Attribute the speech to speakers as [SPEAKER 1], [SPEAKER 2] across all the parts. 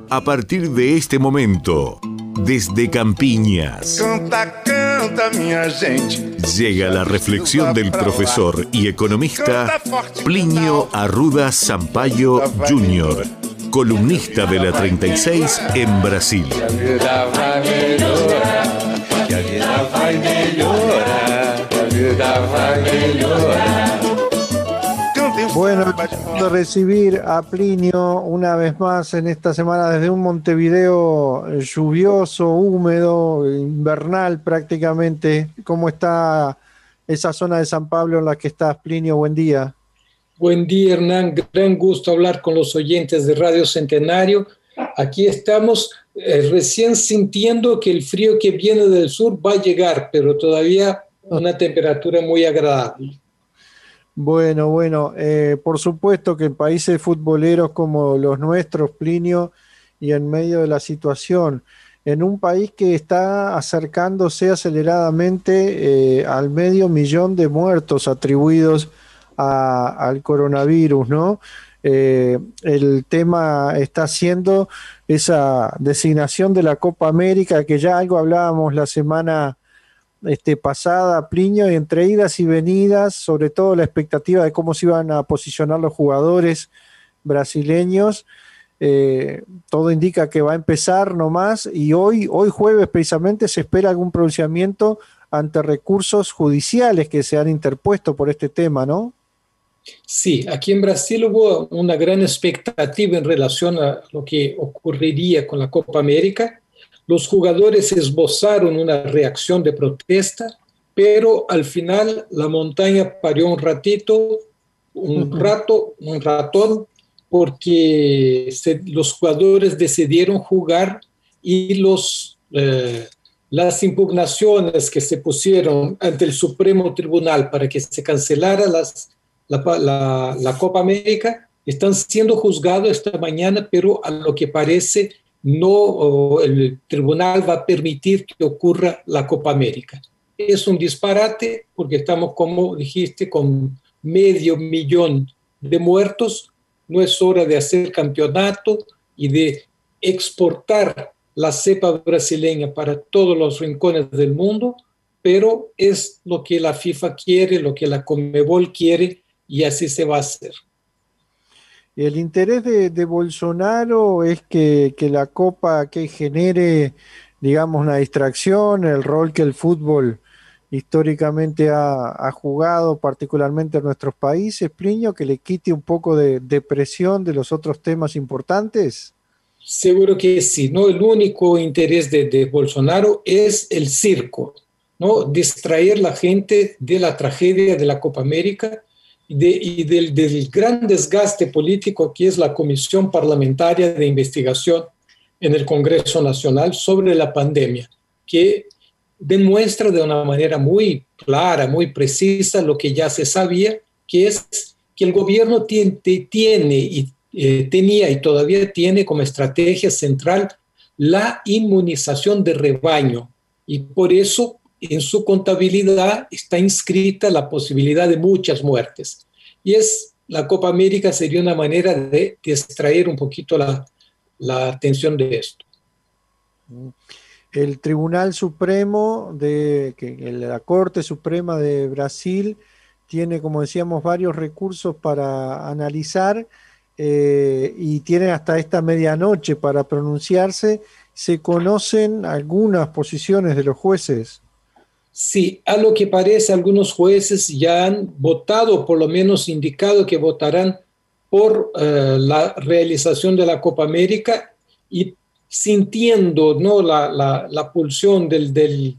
[SPEAKER 1] A partir de este momento, desde Campiñas,
[SPEAKER 2] Canta, canta, minha gente.
[SPEAKER 1] llega la reflexión del profesor y economista Plinio Arruda Sampaio Jr., columnista de la 36 en Brasil.
[SPEAKER 2] Que a vida vai melhorar, que a vida vai melhorar, que a vida vai melhorar.
[SPEAKER 3] Bueno, de recibir a Plinio una vez más en esta semana desde un Montevideo lluvioso, húmedo, invernal prácticamente. ¿Cómo está esa zona de San Pablo en la que estás, Plinio? Buen día.
[SPEAKER 4] Buen día, Hernán. Gran gusto hablar con los oyentes de Radio Centenario. Aquí estamos recién sintiendo que el frío que viene del sur va a llegar, pero todavía una temperatura muy agradable.
[SPEAKER 3] Bueno, por supuesto que en países futboleros como los nuestros, Plinio, y en medio de la situación, en un país que está acercándose aceleradamente al 500.000 de muertos atribuidos al coronavirus, ¿no? El tema está siendo esa designación de la Copa América, que ya algo hablábamos la semana pasada, Plinio, y entre idas y venidas, sobre todo la expectativa de cómo se iban a posicionar los jugadores brasileños. Todo indica que va a empezar nomás, y hoy jueves precisamente se espera algún pronunciamiento ante recursos judiciales que se han interpuesto por este tema, ¿no?
[SPEAKER 4] Sí, aquí en Brasil hubo una gran expectativa en relación a lo que ocurriría con la Copa América. Los jugadores esbozaron una reacción de protesta, pero al final la montaña parió un ratón, porque los jugadores decidieron jugar y las impugnaciones que se pusieron ante el Supremo Tribunal para que se cancelara la Copa América están siendo juzgados esta mañana, pero a lo que parece no, el tribunal va a permitir que ocurra la Copa América. Es un disparate porque estamos, como dijiste, con 500.000 de muertos. No es hora de hacer campeonato y de exportar la cepa brasileña para todos los rincones del mundo, pero es lo que la FIFA quiere, lo que la Conmebol quiere, y así se va a hacer.
[SPEAKER 3] El interés de Bolsonaro es que la Copa que genere, digamos, una distracción, el rol que el fútbol históricamente ha jugado, particularmente en nuestros países, Plinio, que le quite un poco de presión de los otros temas importantes.
[SPEAKER 4] Seguro que sí, ¿no? El único interés de Bolsonaro es el circo, ¿no? Distraer la gente de la tragedia de la Copa América y del gran desgaste político que es la Comisión Parlamentaria de Investigación en el Congreso Nacional sobre la pandemia, que demuestra de una manera muy clara, muy precisa lo que ya se sabía, que es que el gobierno tenía y todavía tiene como estrategia central la inmunización de rebaño, y por eso en su contabilidad está inscrita la posibilidad de muchas muertes. Y la Copa América sería una manera de distraer un poquito la atención de esto.
[SPEAKER 3] El Tribunal Supremo, la Corte Suprema de Brasil, tiene, como decíamos, varios recursos para analizar y tiene hasta esta medianoche para pronunciarse. ¿Se conocen algunas posiciones de los jueces?
[SPEAKER 4] Sí, a lo que parece, algunos jueces ya han votado, por lo menos indicado que votarán por la realización de la Copa América, y sintiendo, ¿no?, la pulsión del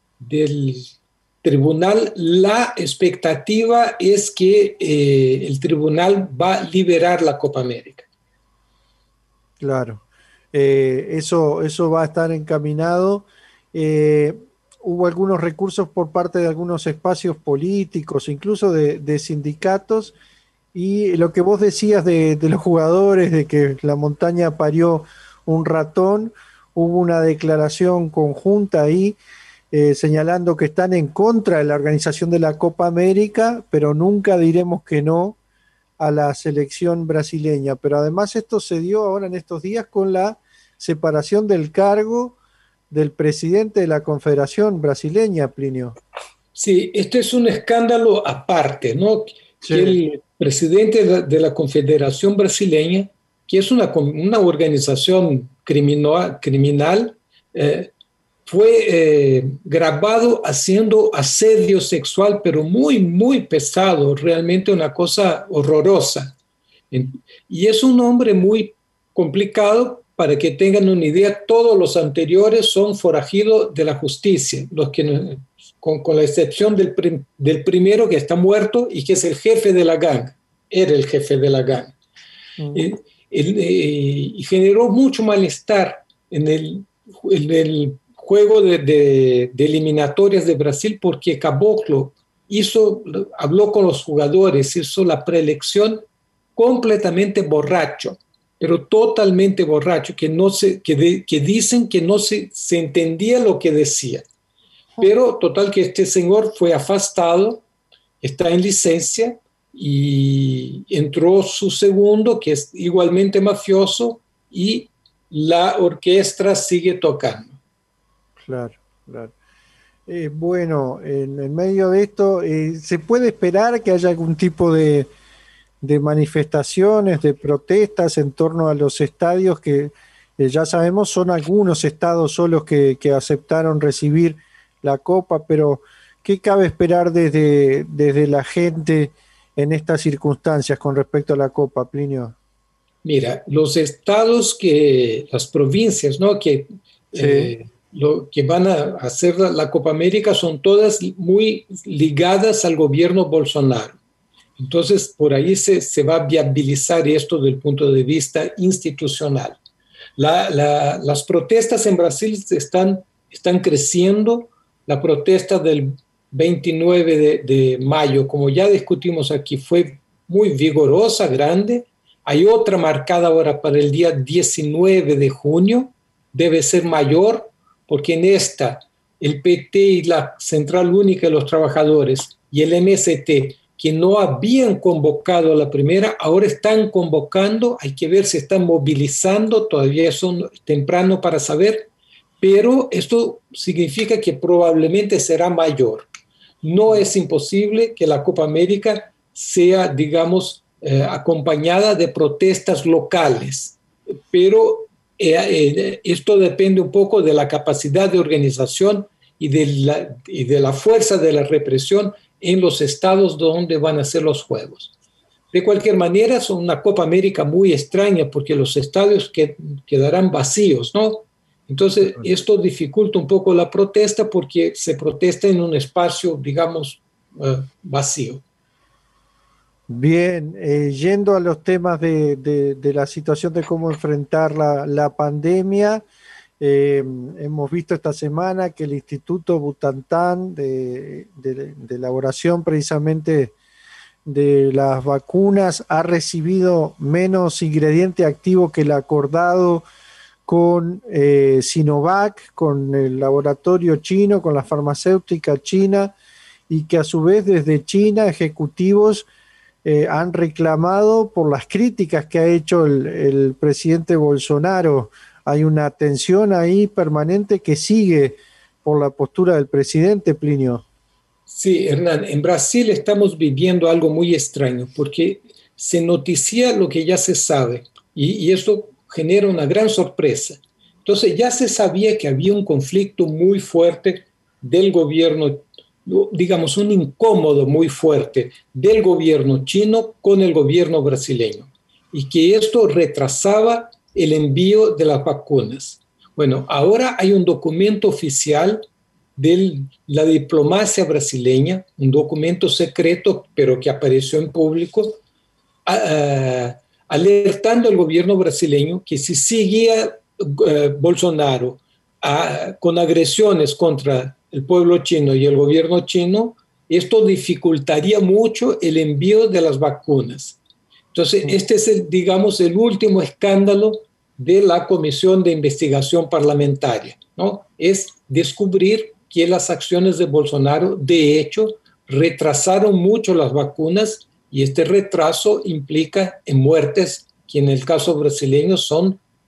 [SPEAKER 4] tribunal, la expectativa es que el tribunal va a liberar la Copa América.
[SPEAKER 3] Claro, eso va a estar encaminado. Hubo algunos recursos por parte de algunos espacios políticos, incluso de sindicatos, y lo que vos decías de los jugadores, de que la montaña parió un ratón, hubo una declaración conjunta ahí señalando que están en contra de la organización de la Copa América, pero nunca diremos que no a la selección brasileña. Pero además esto se dio ahora en estos días con la separación del cargo del presidente de la Confederación Brasileña, Plinio.
[SPEAKER 4] Sí, este es un escándalo aparte, ¿no?
[SPEAKER 3] Sí.
[SPEAKER 4] Que el presidente de la Confederación Brasileña, que es una organización criminal, fue grabado haciendo asedio sexual, pero muy, muy pesado, realmente una cosa horrorosa. Y es un hombre muy complicado. Para que tengan una idea, todos los anteriores son forajidos de la justicia, los que, con la excepción del primero, que está muerto y que es el jefe de la gang, era el jefe de la gang. Y generó mucho malestar en el juego de eliminatorias de Brasil, porque Caboclo habló con los jugadores, hizo la preelección completamente borracho, pero totalmente borracho, que dicen que no se entendía lo que decía. Pero total que este señor fue afastado, está en licencia, y entró su segundo, que es igualmente mafioso, y la orquesta sigue tocando.
[SPEAKER 3] Claro, claro. Bueno, en medio de esto, ¿se puede esperar que haya algún tipo de manifestaciones, de protestas en torno a los estadios que ya sabemos son algunos estados solos que aceptaron recibir la Copa, pero ¿qué cabe esperar desde la gente en estas circunstancias con respecto a la Copa, Plinio?
[SPEAKER 4] Mira, los estados, las provincias, ¿no?, que van a hacer la Copa América son todas muy ligadas al gobierno Bolsonaro. Entonces, por ahí se va a viabilizar esto desde el punto de vista institucional. Las protestas en Brasil están creciendo. La protesta del 29 de mayo, como ya discutimos aquí, fue muy vigorosa, grande. Hay otra marcada ahora para el día 19 de junio. Debe ser mayor, porque en esta, el PT y la Central Única de los Trabajadores y el MST, que no habían convocado a la primera, ahora están convocando. Hay que ver si están movilizando, todavía es temprano para saber, pero esto significa que probablemente será mayor. No es imposible que la Copa América sea, digamos, acompañada de protestas locales, pero esto depende un poco de la capacidad de organización y de la fuerza de la represión en los estados donde van a ser los juegos. De cualquier manera, son una Copa América muy extraña, porque los estadios quedarán vacíos, ¿no? Entonces, esto dificulta un poco la protesta, porque se protesta en un espacio, digamos, vacío.
[SPEAKER 3] Bien, yendo a los temas de la situación de cómo enfrentar la pandemia, hemos visto esta semana que el Instituto Butantan de elaboración precisamente de las vacunas ha recibido menos ingrediente activo que el acordado con Sinovac, con el laboratorio chino, con la farmacéutica china, y que a su vez desde China ejecutivos han reclamado por las críticas que ha hecho el presidente Bolsonaro. Hay una tensión ahí permanente que sigue por la postura del presidente, Plinio.
[SPEAKER 4] Sí, Hernán, en Brasil estamos viviendo algo muy extraño, porque se noticia lo que ya se sabe, y esto genera una gran sorpresa. Entonces ya se sabía que había un conflicto muy fuerte del gobierno, digamos un incómodo muy fuerte del gobierno chino con el gobierno brasileño, y que esto retrasaba el envío de las vacunas. Bueno, ahora hay un documento oficial de la diplomacia brasileña, un documento secreto, pero que apareció en público, alertando al gobierno brasileño que si seguía Bolsonaro con agresiones contra el pueblo chino y el gobierno chino, esto dificultaría mucho el envío de las vacunas. Entonces, este es, digamos, el último escándalo de la Comisión de Investigación Parlamentaria, ¿no? Es descubrir que las acciones de Bolsonaro, de hecho, retrasaron mucho las vacunas, y este retraso implica en muertes que en el caso brasileño son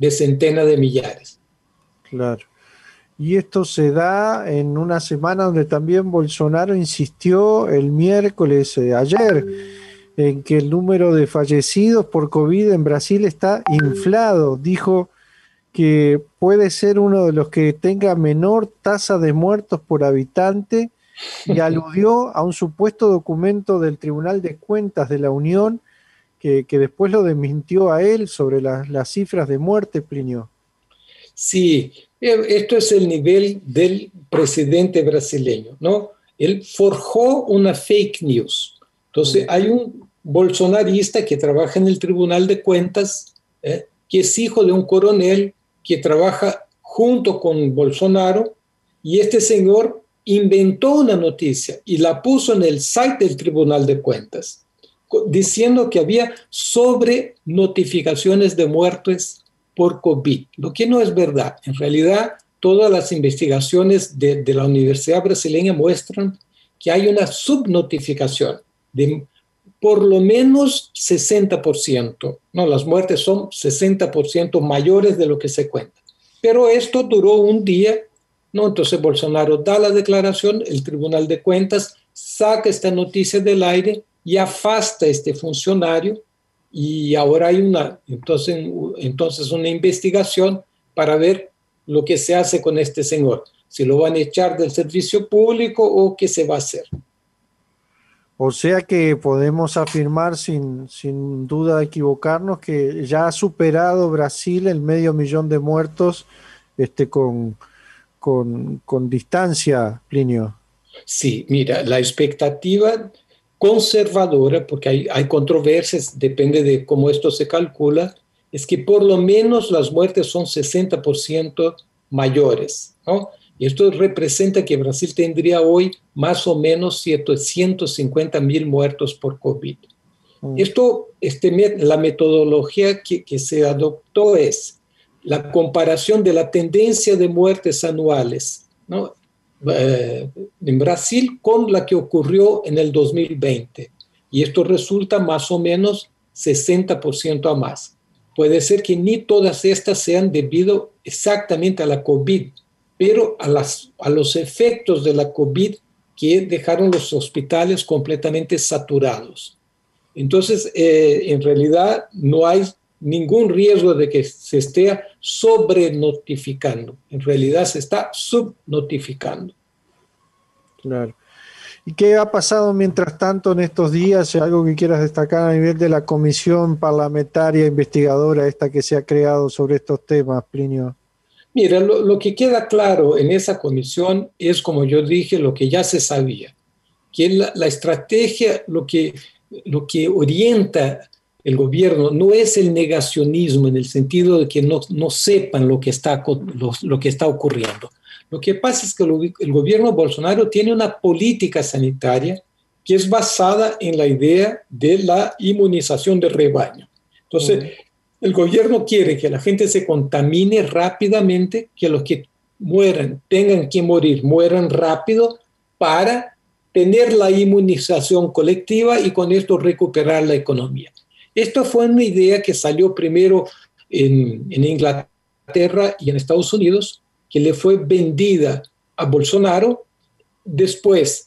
[SPEAKER 4] de centenas de millares.
[SPEAKER 3] Claro. Y esto se da en una semana donde también Bolsonaro insistió el miércoles, ayer, en que el número de fallecidos por COVID en Brasil está inflado. Dijo que puede ser uno de los que tenga menor tasa de muertos por habitante y aludió a un supuesto documento del Tribunal de Cuentas de la Unión que después lo desmintió a él sobre las cifras de muerte, Plinio.
[SPEAKER 4] Sí, esto es el nivel del presidente brasileño, ¿no? Él forjó una fake news. Entonces, hay un bolsonarista que trabaja en el Tribunal de Cuentas, que es hijo de un coronel que trabaja junto con Bolsonaro, y este señor inventó una noticia y la puso en el site del Tribunal de Cuentas, diciendo que había sobre notificaciones de muertes por COVID, lo que no es verdad. En realidad, todas las investigaciones de la Universidad Brasileña muestran que hay una subnotificación de por lo menos 60%. No, las muertes son 60% mayores de lo que se cuenta. Pero esto duró un día, ¿no? Entonces Bolsonaro da la declaración, el Tribunal de Cuentas saca esta noticia del aire y afasta a este funcionario. Y ahora hay entonces una investigación para ver lo que se hace con este señor, si lo van a echar del servicio público o qué se va a hacer.
[SPEAKER 3] O sea que podemos afirmar sin duda equivocarnos que ya ha superado Brasil el 500.000 de muertos con distancia, Plinio.
[SPEAKER 4] Sí, mira, la expectativa conservadora, porque hay controversias, depende de cómo esto se calcula, es que por lo menos las muertes son 60% mayores, ¿no? Y esto representa que Brasil tendría hoy más o menos 150.000 muertos por COVID. La metodología que se adoptó es la comparación de la tendencia de muertes anuales, ¿no? En Brasil con la que ocurrió en el 2020. Y esto resulta más o menos 60% a más. Puede ser que ni todas estas sean debido exactamente a la COVID, pero a los efectos de la COVID que dejaron los hospitales completamente saturados. Entonces, en realidad no hay ningún riesgo de que se esté sobrenotificando. En realidad se está subnotificando.
[SPEAKER 3] Claro. ¿Y qué ha pasado mientras tanto en estos días? ¿Algo que quieras destacar a nivel de la comisión parlamentaria investigadora esta que se ha creado sobre estos temas, Plinio?
[SPEAKER 4] Mira, lo que queda claro en esa comisión es, como yo dije, lo que ya se sabía, que la estrategia, lo que orienta el gobierno no es el negacionismo en el sentido de que no sepan lo que está ocurriendo. Lo que pasa es que el gobierno Bolsonaro tiene una política sanitaria que es basada en la idea de la inmunización de rebaño. Entonces, el gobierno quiere que la gente se contamine rápidamente, que los que tengan que morir, mueran rápido para tener la inmunización colectiva y con esto recuperar la economía. Esto fue una idea que salió primero en Inglaterra y en Estados Unidos, que le fue vendida a Bolsonaro. Después,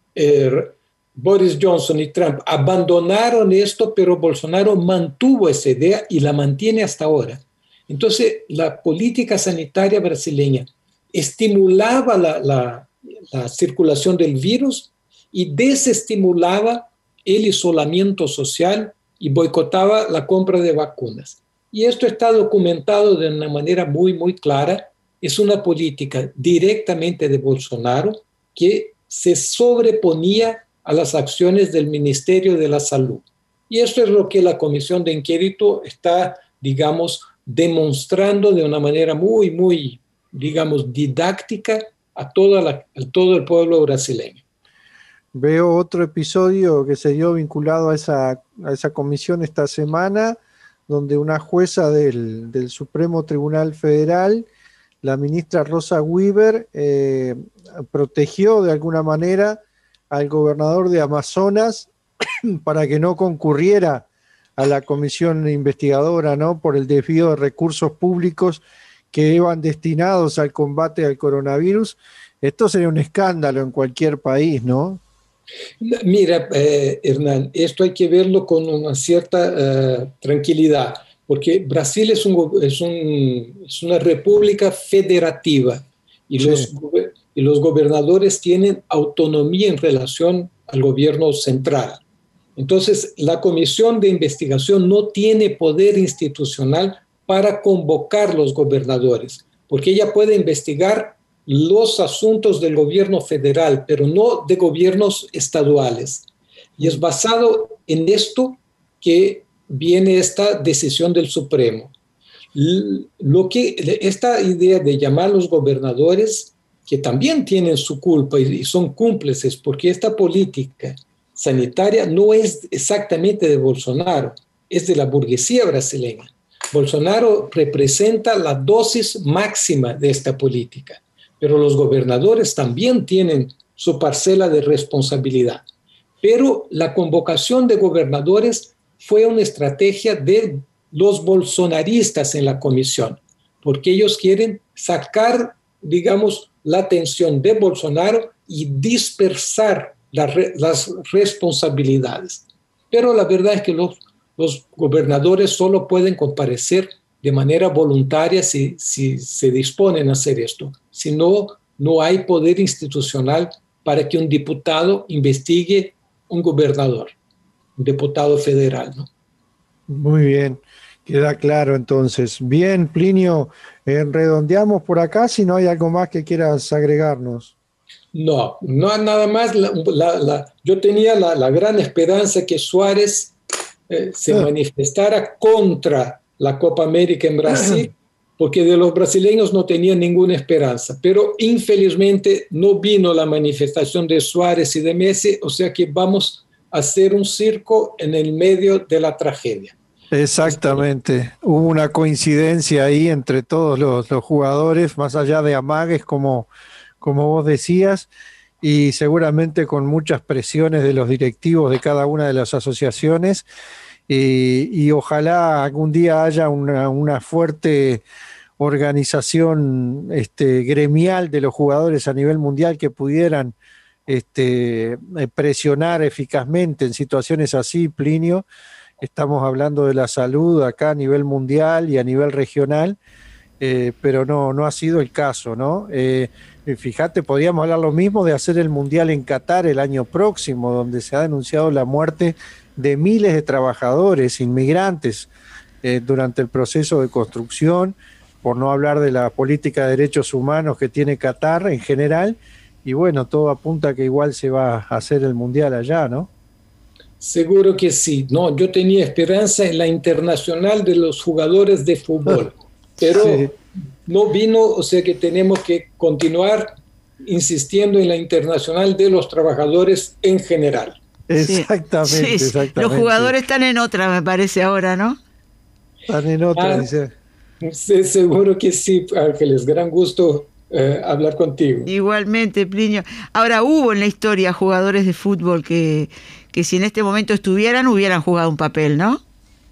[SPEAKER 4] Boris Johnson y Trump abandonaron esto, pero Bolsonaro mantuvo esa idea y la mantiene hasta ahora. Entonces, la política sanitaria brasileña estimulaba la circulación del virus y desestimulaba el isolamiento social y boicotaba la compra de vacunas. Y esto está documentado de una manera muy, muy clara. Es una política directamente de Bolsonaro que se sobreponía a las acciones del Ministerio de la Salud. Y esto es lo que la Comisión de Inquérito está, digamos, demostrando de una manera muy, muy, digamos, didáctica a todo el pueblo brasileño.
[SPEAKER 3] Veo otro episodio que se dio vinculado a esa comisión esta semana, donde una jueza del Supremo Tribunal Federal, la ministra Rosa Weber, protegió de alguna manera al gobernador de Amazonas para que no concurriera a la comisión investigadora, ¿no? Por el desvío de recursos públicos que iban destinados al combate al coronavirus. Esto sería un escándalo en cualquier país, ¿no?
[SPEAKER 4] Mira, Hernán, esto hay que verlo con una cierta tranquilidad, porque Brasil es una república federativa y,
[SPEAKER 3] Sí.
[SPEAKER 4] los gobernadores tienen autonomía en relación al gobierno central. Entonces, la comisión de investigación no tiene poder institucional para convocar los gobernadores, porque ella puede investigar los asuntos del gobierno federal, pero no de gobiernos estaduales. Y es basado en esto que viene esta decisión del Supremo. Esta idea de llamar a los gobernadores, que también tienen su culpa y son cómplices, porque esta política sanitaria no es exactamente de Bolsonaro, es de la burguesía brasileña. Bolsonaro representa la dosis máxima de esta política, pero los gobernadores también tienen su parcela de responsabilidad. Pero la convocación de gobernadores fue una estrategia de los bolsonaristas en la comisión, porque ellos quieren sacar, digamos, la atención de Bolsonaro y dispersar las responsabilidades. Pero la verdad es que los gobernadores solo pueden comparecer de manera voluntaria si se disponen a hacer esto. Si no, no hay poder institucional para que un diputado investigue un gobernador, un diputado federal, ¿no?
[SPEAKER 3] Muy bien, queda claro entonces. Bien, Plinio, redondeamos por acá si no hay algo más que quieras agregarnos.
[SPEAKER 4] No, no nada más. Yo tenía la gran esperanza que Suárez se manifestara contra la Copa América en Brasil, porque de los brasileños no tenía ninguna esperanza. Pero infelizmente no vino la manifestación de Suárez y de Messi, o sea que vamos a hacer un circo en el medio de la tragedia.
[SPEAKER 3] Exactamente, hubo una coincidencia ahí entre todos los jugadores, más allá de amagues, como vos decías, y seguramente con muchas presiones de los directivos de cada una de las asociaciones, y ojalá algún día haya una fuerte organización gremial de los jugadores a nivel mundial que pudieran presionar eficazmente en situaciones así, Plinio. Estamos hablando de la salud acá a nivel mundial y a nivel regional, pero no ha sido el caso, ¿no? Fíjate, podríamos hablar lo mismo de hacer el Mundial en Qatar el año próximo, donde se ha denunciado la muerte de miles de trabajadores, inmigrantes, durante el proceso de construcción, por no hablar de la política de derechos humanos que tiene Qatar en general, y bueno, todo apunta a que igual se va a hacer el Mundial allá, ¿no?
[SPEAKER 4] Seguro que sí. No, yo tenía esperanza en la internacional de los jugadores de fútbol, pero sí, no vino, o sea que tenemos que continuar insistiendo en la internacional de los trabajadores en general.
[SPEAKER 3] Exactamente, sí, exactamente.
[SPEAKER 5] Los jugadores están en otra, me parece ahora, ¿no?
[SPEAKER 3] Están en otra, dice.
[SPEAKER 4] Sí, seguro que sí, Ángeles. Gran gusto hablar contigo.
[SPEAKER 5] Igualmente, Plinio. Ahora, hubo en la historia jugadores de fútbol que si en este momento hubieran jugado un papel, ¿no?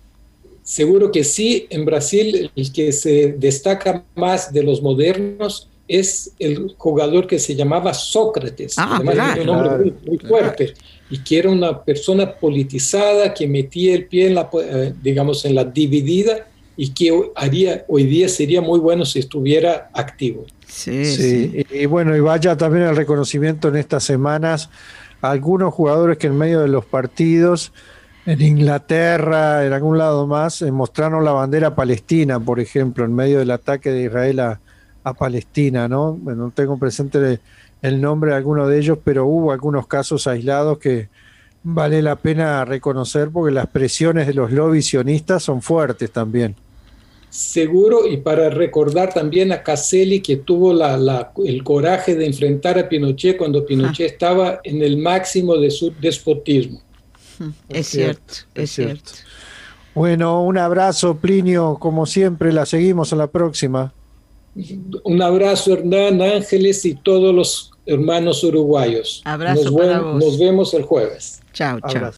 [SPEAKER 4] Seguro que sí. En Brasil, el que se destaca más de los modernos es el jugador que se llamaba Sócrates. Además,
[SPEAKER 5] claro,
[SPEAKER 4] tiene un nombre muy fuerte, y que era una persona politizada que metía el pie en la, digamos, en la dividida, y que hoy día sería muy bueno si estuviera activo.
[SPEAKER 3] Sí. Y bueno, y vaya también el reconocimiento en estas semanas a algunos jugadores que en medio de los partidos en Inglaterra, en algún lado más, mostraron la bandera palestina, por ejemplo, en medio del ataque de Israel a Palestina, ¿no? Bueno, no tengo presente el nombre de alguno de ellos, pero hubo algunos casos aislados que vale la pena reconocer porque las presiones de los lobbies sionistas son fuertes también.
[SPEAKER 4] Seguro, y para recordar también a Caselli, que tuvo el coraje de enfrentar a Pinochet cuando Pinochet estaba en el máximo de su despotismo.
[SPEAKER 5] Es cierto.
[SPEAKER 3] Bueno, un abrazo, Plinio, como siempre, la seguimos en la próxima.
[SPEAKER 4] Un abrazo, Hernán, Ángeles y todos los hermanos uruguayos.
[SPEAKER 5] Abrazo para vos.
[SPEAKER 4] Nos vemos el jueves.
[SPEAKER 5] Chao.